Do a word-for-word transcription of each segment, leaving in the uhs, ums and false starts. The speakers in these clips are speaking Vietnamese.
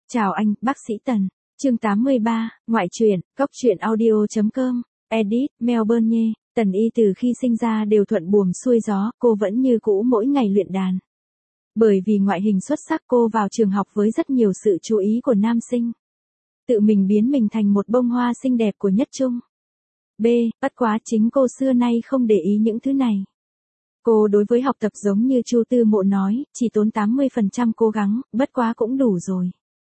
Chào anh, bác sĩ Tần. Chương tám mươi ba, ngoại truyện, góc truyện audio chấm com, edit, Melbourne nhé. Tần Y từ khi sinh ra đều thuận buồm xuôi gió, cô vẫn như cũ mỗi ngày luyện đàn. Bởi vì ngoại hình xuất sắc cô vào trường học với rất nhiều sự chú ý của nam sinh. Tự mình biến mình thành một bông hoa xinh đẹp của nhất trung. B, bất quá chính cô xưa nay không để ý những thứ này. Cô đối với học tập giống như Chu Tư Mộ nói, chỉ tốn tám mươi phần trăm cố gắng, bất quá cũng đủ rồi.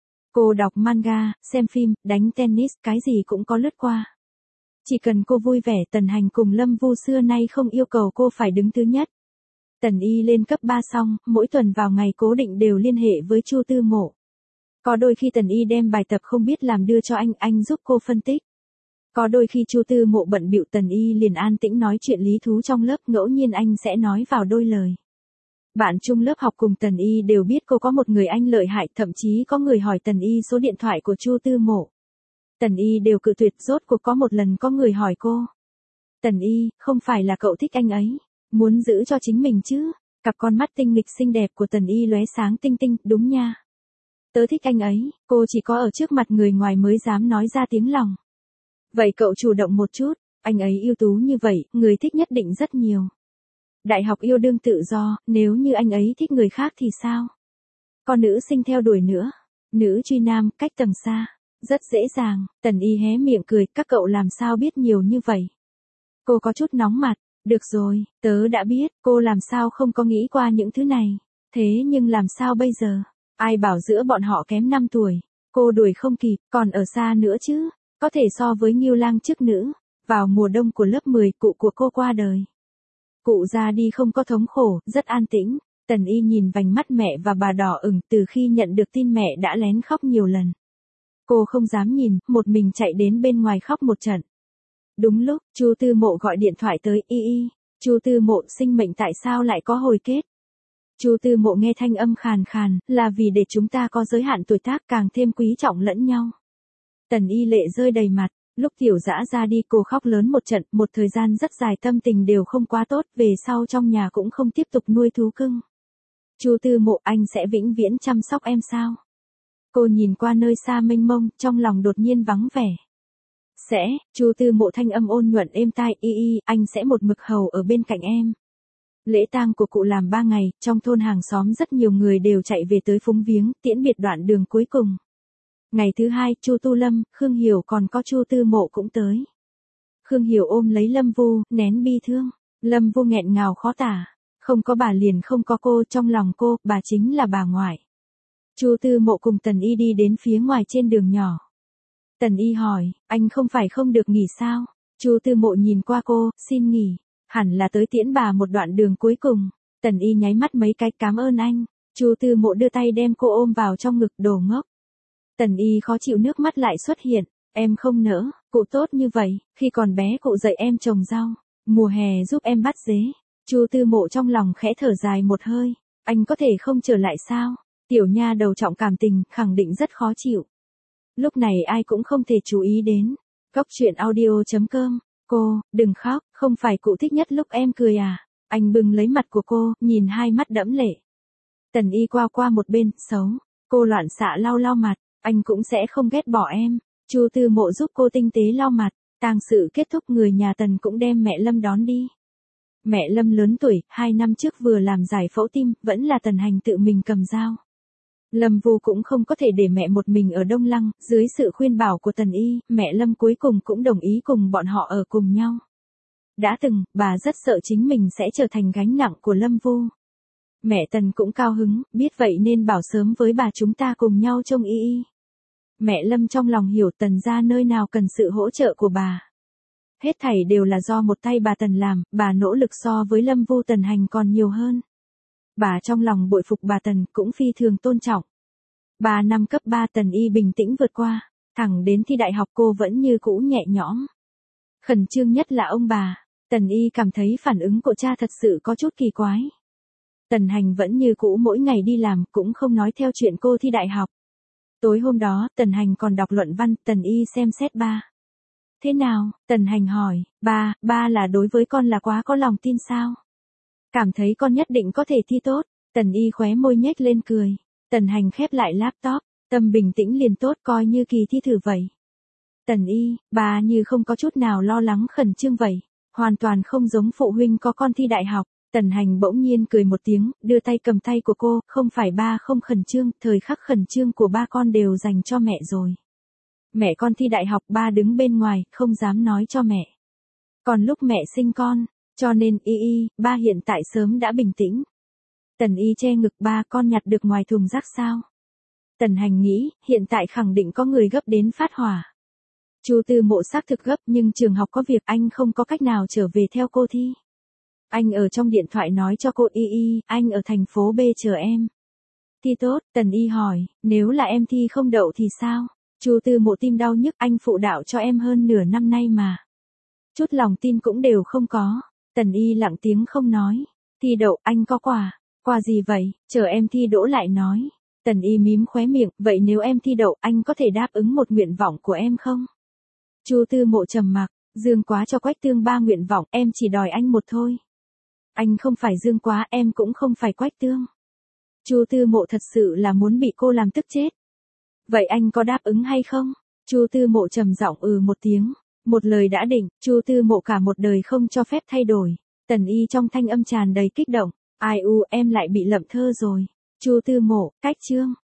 Cô đọc manga, xem phim, đánh tennis, cái gì cũng có lướt qua. Chỉ cần cô vui vẻ. Tần Hành cùng Lâm Vu xưa nay không yêu cầu cô phải đứng thứ nhất. Tần Y lên cấp ba xong, mỗi tuần vào ngày cố định đều liên hệ với Chu Tư Mộ. Có đôi khi Tần Y đem bài tập không biết làm đưa cho anh, anh giúp cô phân tích. Có đôi khi Chu Tư Mộ bận bịu, Tần Y liền an tĩnh nói chuyện lý thú trong lớp, ngẫu nhiên anh sẽ nói vào đôi lời. Bạn chung lớp học cùng Tần Y đều biết cô có một người anh lợi hại, thậm chí có người hỏi Tần Y số điện thoại của Chu Tư Mộ. Tần Y đều cự tuyệt. Rốt cuộc có một lần có người hỏi cô. Tần Y, không phải là cậu thích anh ấy, muốn giữ cho chính mình chứ? Cặp con mắt tinh nghịch xinh đẹp của Tần Y lóe sáng tinh tinh, đúng nha. Tớ thích anh ấy, cô chỉ có ở trước mặt người ngoài mới dám nói ra tiếng lòng. Vậy cậu chủ động một chút, anh ấy ưu tú như vậy, người thích nhất định rất nhiều. Đại học yêu đương tự do, nếu như anh ấy thích người khác thì sao? Có nữ sinh theo đuổi nữa, nữ truy nam, cách tầng xa, rất dễ dàng. Tần Y hé miệng cười, các cậu làm sao biết nhiều như vậy? Cô có chút nóng mặt, được rồi, tớ đã biết, cô làm sao không có nghĩ qua những thứ này. Thế nhưng làm sao bây giờ? Ai bảo giữa bọn họ kém năm tuổi, cô đuổi không kịp, còn ở xa nữa chứ, có thể so với Ngưu Lang chức nữ. Vào mùa đông của lớp mười, cụ của cô qua đời. Cụ ra đi không có thống khổ, rất an tĩnh. Tần Y nhìn vành mắt mẹ và bà đỏ ửng, từ khi nhận được tin mẹ đã lén khóc nhiều lần. Cô không dám nhìn, một mình chạy đến bên ngoài khóc một trận. Đúng lúc, Chu Tư Mộ gọi điện thoại tới. Y Y, Chu Tư Mộ, sinh mệnh tại sao lại có hồi kết? Chu Tư Mộ nghe thanh âm khàn khàn, là vì để chúng ta có giới hạn tuổi tác, càng thêm quý trọng lẫn nhau. Tần Y lệ rơi đầy mặt. Lúc Tiểu Dã ra đi cô khóc lớn một trận, một thời gian rất dài tâm tình đều không quá tốt, về sau trong nhà cũng không tiếp tục nuôi thú cưng. Chu Tư Mộ, anh sẽ vĩnh viễn chăm sóc em sao? Cô nhìn qua nơi xa mênh mông, trong lòng đột nhiên vắng vẻ. Sẽ, Chu Tư Mộ thanh âm ôn nhuận êm tai. Y Y, anh sẽ một mực hầu ở bên cạnh em. Lễ tang của cụ làm ba ngày, trong thôn hàng xóm rất nhiều người đều chạy về tới phúng viếng, tiễn biệt đoạn đường cuối cùng. Ngày thứ hai, Chu Tu Lâm, Khương Hiểu còn có Chu Tư Mộ cũng tới. Khương Hiểu ôm lấy Lâm Vu, nén bi thương. Lâm Vu nghẹn ngào khó tả. Không có bà liền không có cô, trong lòng cô, bà chính là bà ngoại. Chu Tư Mộ cùng Tần Y đi đến phía ngoài trên đường nhỏ. Tần Y hỏi, anh không phải không được nghỉ sao? Chu Tư Mộ nhìn qua cô, xin nghỉ. Hẳn là tới tiễn bà một đoạn đường cuối cùng. Tần Y nháy mắt mấy cái, cảm ơn anh. Chu Tư Mộ đưa tay đem cô ôm vào trong ngực, đồ ngốc. Tần Y khó chịu, nước mắt lại xuất hiện. Em không nỡ, cụ tốt như vậy, khi còn bé cụ dạy em trồng rau, mùa hè giúp em bắt dế. Chu Tư Mộ trong lòng khẽ thở dài một hơi, anh có thể không trở lại sao? Tiểu nha đầu trọng cảm tình, khẳng định rất khó chịu. Lúc này ai cũng không thể chú ý đến. Góc truyện audio chấm com, cô, đừng khóc, không phải cụ thích nhất lúc em cười à? Anh bưng lấy mặt của cô, nhìn hai mắt đẫm lệ. Tần Y qua qua một bên, xấu. Cô loạn xạ lau lau mặt, anh cũng sẽ không ghét bỏ em. Chu Tư Mộ giúp cô tinh tế lau mặt. Tang sự kết thúc, người nhà Tần cũng đem mẹ Lâm đón đi. Mẹ Lâm lớn tuổi, hai năm trước vừa làm giải phẫu tim, vẫn là Tần Hành tự mình cầm dao. Lâm Vu cũng không có thể để mẹ một mình ở Đông Lăng, dưới sự khuyên bảo của Tần Y, mẹ Lâm cuối cùng cũng đồng ý cùng bọn họ ở cùng nhau. Đã từng, bà rất sợ chính mình sẽ trở thành gánh nặng của Lâm Vu. Mẹ Tần cũng cao hứng, biết vậy nên bảo sớm với bà chúng ta cùng nhau trông Y Y. Mẹ Lâm trong lòng hiểu Tần gia nơi nào cần sự hỗ trợ của bà. Hết thảy đều là do một tay bà Tần làm, bà nỗ lực so với Lâm Vu Tần Hành còn nhiều hơn. Bà trong lòng bội phục bà Tần, cũng phi thường tôn trọng. Ba năm cấp ba Tần Y bình tĩnh vượt qua, thẳng đến thi đại học cô vẫn như cũ nhẹ nhõm. Khẩn trương nhất là ông bà. Tần Y cảm thấy phản ứng của cha thật sự có chút kỳ quái. Tần Hành vẫn như cũ mỗi ngày đi làm, cũng không nói theo chuyện cô thi đại học. Tối hôm đó, Tần Hành còn đọc luận văn, Tần Y xem xét ba. Thế nào? Tần Hành hỏi, ba, ba là đối với con là quá có lòng tin sao? Cảm thấy con nhất định có thể thi tốt. Tần Y khóe môi nhếch lên cười. Tần Hành khép lại laptop. Tâm bình tĩnh liền tốt, coi như kỳ thi thử vậy. Tần Y, bà như không có chút nào lo lắng khẩn trương vậy, hoàn toàn không giống phụ huynh có con thi đại học. Tần Hành bỗng nhiên cười một tiếng, đưa tay cầm tay của cô, không phải ba không khẩn trương, thời khắc khẩn trương của ba con đều dành cho mẹ rồi. Mẹ con thi đại học, ba đứng bên ngoài, không dám nói cho mẹ. Còn lúc mẹ sinh con, cho nên Y Y, ba hiện tại sớm đã bình tĩnh. Tần Y che ngực, ba con nhặt được ngoài thùng rác sao? Tần Hành nghĩ, hiện tại khẳng định có người gấp đến phát hỏa. Chu Tư Mộ xác thực gấp, nhưng trường học có việc, anh không có cách nào trở về theo cô thi. Anh ở trong điện thoại nói cho cô, Y Y, anh ở thành phố B chờ em. Thi tốt, Tần Y hỏi, nếu là em thi không đậu thì sao? Chu Tư Mộ tim đau nhức, anh phụ đạo cho em hơn nửa năm nay mà. Chút lòng tin cũng đều không có. Tần Y lặng tiếng không nói. Thi đậu, anh có quà. Quà gì vậy? Chờ em thi đỗ lại nói. Tần Y mím khóe miệng, vậy nếu em thi đậu, anh có thể đáp ứng một nguyện vọng của em không? Chu Tư Mộ trầm mặc, Dương Quá cho Quách Tương ba nguyện vọng, em chỉ đòi anh một thôi. Anh không phải Dương Quá, em cũng không phải Quách Tương. Chu Tư Mộ thật sự là muốn bị cô làm tức chết. Vậy anh có đáp ứng hay không? Chu Tư Mộ trầm giọng ừ một tiếng, một lời đã định, Chu Tư Mộ cả một đời không cho phép thay đổi. Tần Y trong thanh âm tràn đầy kích động, ai u, em lại bị lậm thơ rồi. Chu Tư Mộ, cách chương.